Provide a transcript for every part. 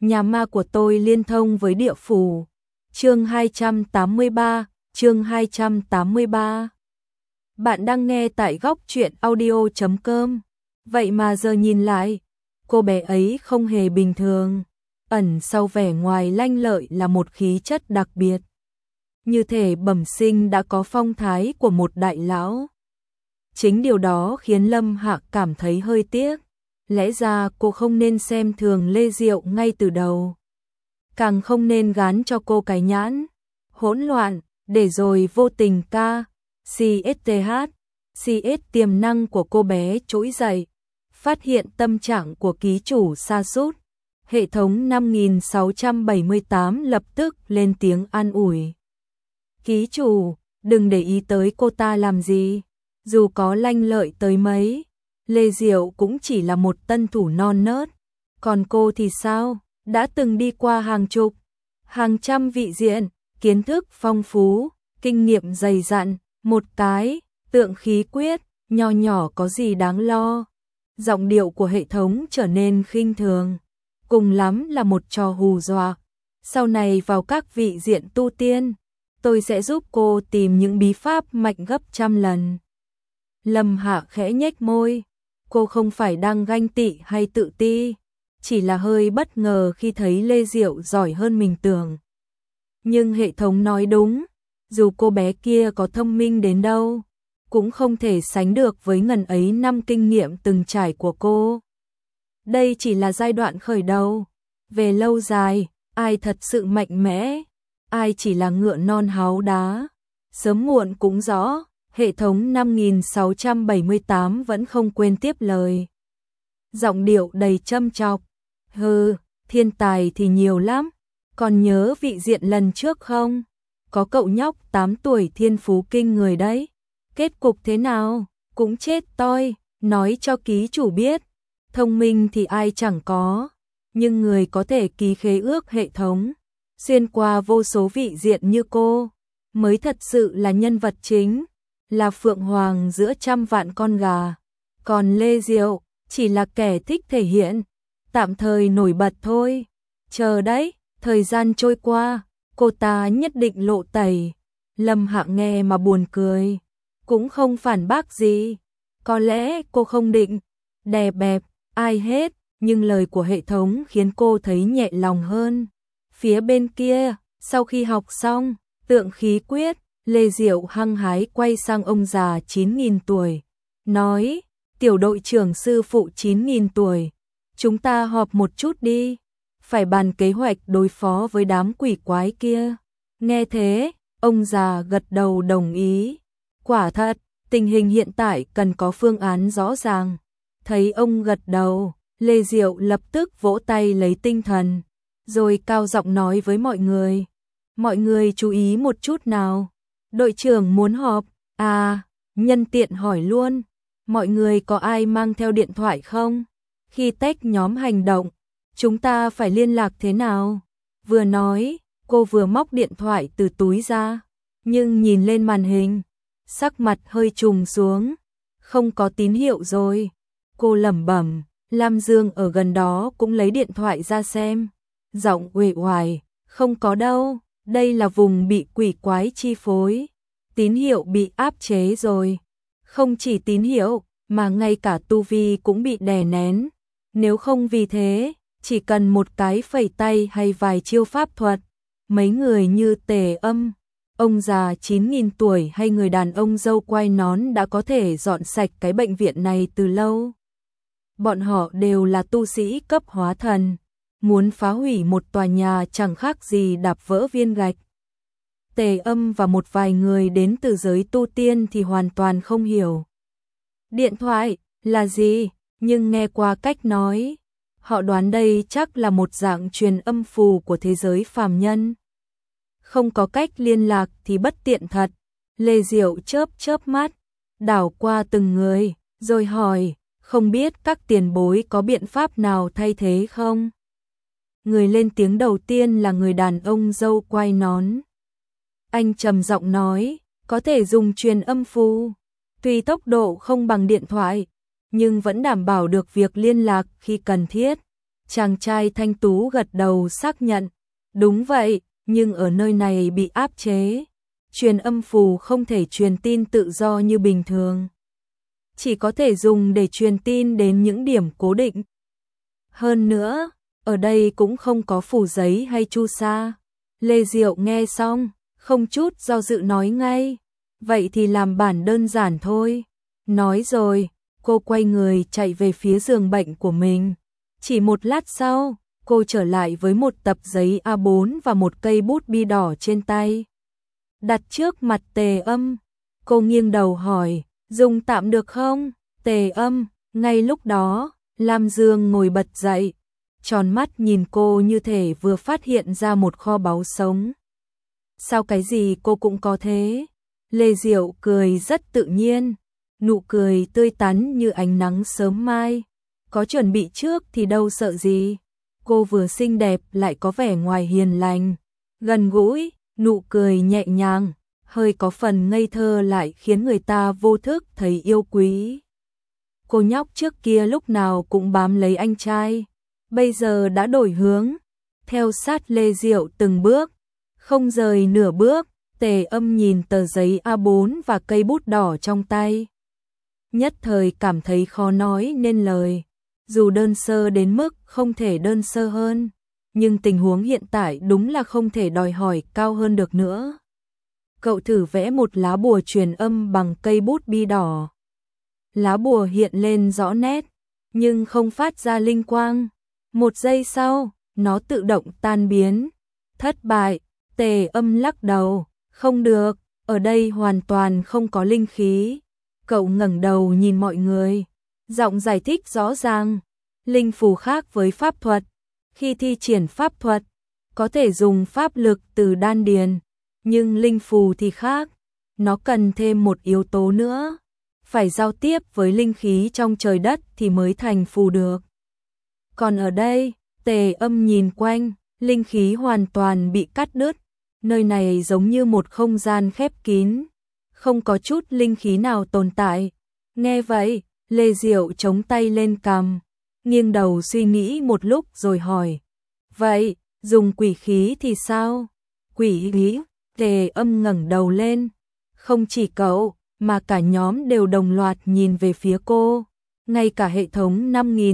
Nhà ma của tôi liên thông với địa phủ. Chương 283, chương 283. Bạn đang nghe tại góc truyện audio.com. Vậy mà giờ nhìn lại, cô bé ấy không hề bình thường. Ẩn sau vẻ ngoài lanh lợi là một khí chất đặc biệt. Như thể bẩm sinh đã có phong thái của một đại lão. Chính điều đó khiến Lâm Hạ cảm thấy hơi tiếc. Lẽ ra cô không nên xem thường Lê Diệu ngay từ đầu. Càng không nên gán cho cô cái nhãn hỗn loạn, để rồi vô tình CS tiềm năng của cô bé trỗi dậy. Phát hiện tâm trạng của ký chủ sa sút. Hệ thống 5678 lập tức lên tiếng an ủi. Ký chủ, đừng để ý tới cô ta làm gì. Dù có lanh lợi tới mấy, Lê Diệu cũng chỉ là một tân thủ non nớt. Còn cô thì sao? Đã từng đi qua hàng chục, hàng trăm vị diện, kiến thức phong phú, kinh nghiệm dày dặn, một cái tượng khí quyết, nho nhỏ có gì đáng lo. Giọng điệu của hệ thống trở nên khinh thường, cùng lắm là một trò hù dọa. Sau này vào các vị diện tu tiên, tôi sẽ giúp cô tìm những bí pháp mạnh gấp trăm lần. Lâm Hạ khẽ nhếch môi, cô không phải đang ganh tị hay tự ti, chỉ là hơi bất ngờ khi thấy Lê Diệu giỏi hơn mình tưởng. Nhưng hệ thống nói đúng, dù cô bé kia có thông minh đến đâu, cũng không thể sánh được với ngần ấy năm kinh nghiệm từng trải của cô. Đây chỉ là giai đoạn khởi đầu, về lâu dài, ai thật sự mạnh mẽ, ai chỉ là ngựa non háu đá, sớm muộn cũng rõ. Hệ thống 5678 vẫn không quên tiếp lời. Giọng điệu đầy châm chọc. Hừ, thiên tài thì nhiều lắm. Còn nhớ vị diện lần trước không? Có cậu nhóc 8 tuổi thiên phú kinh người đấy. Kết cục thế nào? Cũng chết toi. Nói cho ký chủ biết. Thông minh thì ai chẳng có. Nhưng người có thể ký khế ước hệ thống, xuyên qua vô số vị diện như cô, mới thật sự là nhân vật chính. Là phượng hoàng giữa trăm vạn con gà. Còn Lê Diệu chỉ là kẻ thích thể hiện, tạm thời nổi bật thôi. Chờ đấy, thời gian trôi qua, cô ta nhất định lộ tẩy. Lâm Hạ nghe mà buồn cười, cũng không phản bác gì. Có lẽ cô không định đè bẹp ai hết, nhưng lời của hệ thống khiến cô thấy nhẹ lòng hơn. Phía bên kia, sau khi học xong tượng khí quyết, Lê Diệu hăng hái quay sang ông già 9.000 tuổi, nói, tiểu đội trưởng sư phụ 9.000 tuổi, chúng ta họp một chút đi, phải bàn kế hoạch đối phó với đám quỷ quái kia. Nghe thế, ông già gật đầu đồng ý. Quả thật, tình hình hiện tại cần có phương án rõ ràng. Thấy ông gật đầu, Lê Diệu lập tức vỗ tay lấy tinh thần, rồi cao giọng nói với mọi người. Mọi người chú ý một chút nào. Đội trưởng muốn họp, nhân tiện hỏi luôn, mọi người có ai mang theo điện thoại không? Khi tách nhóm hành động, chúng ta phải liên lạc thế nào? Vừa nói, cô vừa móc điện thoại từ túi ra, nhưng nhìn lên màn hình, sắc mặt hơi trùng xuống, không có tín hiệu rồi. Cô lẩm bẩm, Lam Dương ở gần đó cũng lấy điện thoại ra xem, giọng uể oải, không có đâu. Đây là vùng bị quỷ quái chi phối, tín hiệu bị áp chế rồi. Không chỉ tín hiệu, mà ngay cả tu vi cũng bị đè nén. Nếu không vì thế, chỉ cần một cái phẩy tay hay vài chiêu pháp thuật, mấy người như Tề Âm, ông già 9.000 tuổi hay người đàn ông râu quai nón đã có thể dọn sạch cái bệnh viện này từ lâu. Bọn họ đều là tu sĩ cấp hóa thần. Muốn phá hủy một tòa nhà chẳng khác gì đạp vỡ viên gạch. Tề Âm và một vài người đến từ giới tu tiên thì hoàn toàn không hiểu điện thoại là gì, nhưng nghe qua cách nói, họ đoán đây chắc là một dạng truyền âm phù của thế giới phàm nhân. Không có cách liên lạc thì bất tiện thật. Lê Diệu chớp mắt, đảo qua từng người, rồi hỏi, không biết các tiền bối có biện pháp nào thay thế không? Người lên tiếng đầu tiên là người đàn ông râu quai nón. Anh trầm giọng nói, có thể dùng truyền âm phù, tuy tốc độ không bằng điện thoại, nhưng vẫn đảm bảo được việc liên lạc khi cần thiết. Chàng trai thanh tú gật đầu xác nhận. Đúng vậy, nhưng ở nơi này bị áp chế. Truyền âm phù không thể truyền tin tự do như bình thường. Chỉ có thể dùng để truyền tin đến những điểm cố định. Hơn nữa, ở đây cũng không có phù giấy hay chu sa. Lê Diệu nghe xong, không chút do dự nói ngay. Vậy thì làm bản đơn giản thôi. Nói rồi, cô quay người chạy về phía giường bệnh của mình. Chỉ một lát sau, cô trở lại với một tập giấy A4 và một cây bút bi đỏ trên tay. Đặt trước mặt Tề Âm, cô nghiêng đầu hỏi, dùng tạm được không? Tề Âm, ngay lúc đó, Lam Dương ngồi bật dậy, tròn mắt nhìn cô như thể vừa phát hiện ra một kho báu sống. Sao cái gì cô cũng có thế? Lê Diệu cười rất tự nhiên, nụ cười tươi tắn như ánh nắng sớm mai. Có chuẩn bị trước thì đâu sợ gì. Cô vừa xinh đẹp lại có vẻ ngoài hiền lành, gần gũi, nụ cười nhẹ nhàng, hơi có phần ngây thơ lại khiến người ta vô thức thấy yêu quý. Cô nhóc trước kia lúc nào cũng bám lấy anh trai, bây giờ đã đổi hướng, theo sát Lê Diệu từng bước, không rời nửa bước. Tề Âm nhìn tờ giấy A4 và cây bút đỏ trong tay, nhất thời cảm thấy khó nói nên lời. Dù đơn sơ đến mức không thể đơn sơ hơn, nhưng tình huống hiện tại đúng là không thể đòi hỏi cao hơn được nữa. Cậu thử vẽ một lá bùa truyền âm bằng cây bút bi đỏ. Lá bùa hiện lên rõ nét, nhưng không phát ra linh quang. Một giây sau, nó tự động tan biến. Thất bại. Tề Âm lắc đầu, không được, ở đây hoàn toàn không có linh khí. Cậu ngẩng đầu nhìn mọi người, giọng giải thích rõ ràng. Linh phù khác với pháp thuật, khi thi triển pháp thuật, có thể dùng pháp lực từ đan điền, nhưng linh phù thì khác, nó cần thêm một yếu tố nữa, phải giao tiếp với linh khí trong trời đất thì mới thành phù được. Còn ở đây, Tề Âm nhìn quanh, linh khí hoàn toàn bị cắt đứt, nơi này giống như một không gian khép kín, không có chút linh khí nào tồn tại. Nghe vậy, Lê Diệu chống tay lên cằm, nghiêng đầu suy nghĩ một lúc rồi hỏi, vậy, dùng quỷ khí thì sao? Quỷ khí? Tề Âm ngẩng đầu lên, không chỉ cậu, mà cả nhóm đều đồng loạt nhìn về phía cô. Ngay cả hệ thống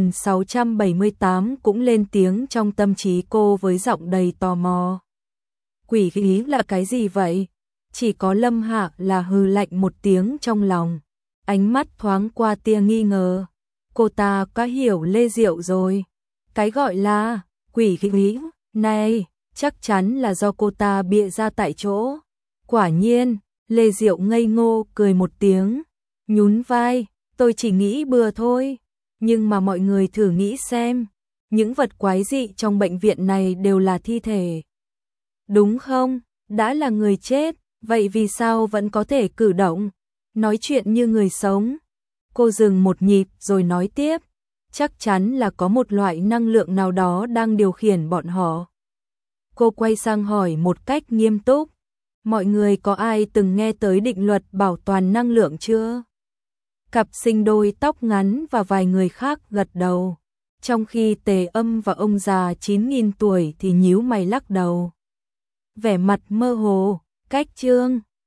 5678 cũng lên tiếng trong tâm trí cô với giọng đầy tò mò. Quỷ khí là cái gì vậy? Chỉ có Lâm Hạ là hừ lạnh một tiếng trong lòng, ánh mắt thoáng qua tia nghi ngờ. Cô ta có hiểu Lê Diệu rồi. Cái gọi là quỷ khí này chắc chắn là do cô ta bịa ra tại chỗ. Quả nhiên, Lê Diệu ngây ngô cười một tiếng, nhún vai, tôi chỉ nghĩ bừa thôi. Nhưng mà mọi người thử nghĩ xem, những vật quái dị trong bệnh viện này đều là thi thể. Đúng không? Đã là người chết, vậy vì sao vẫn có thể cử động, nói chuyện như người sống? Cô dừng một nhịp rồi nói tiếp, chắc chắn là có một loại năng lượng nào đó đang điều khiển bọn họ. Cô quay sang hỏi một cách nghiêm túc, mọi người có ai từng nghe tới định luật bảo toàn năng lượng chưa? Cặp sinh đôi tóc ngắn và vài người khác gật đầu, trong khi Tề Âm và ông già 9.000 tuổi thì nhíu mày lắc đầu. Vẻ mặt mơ hồ, cách chương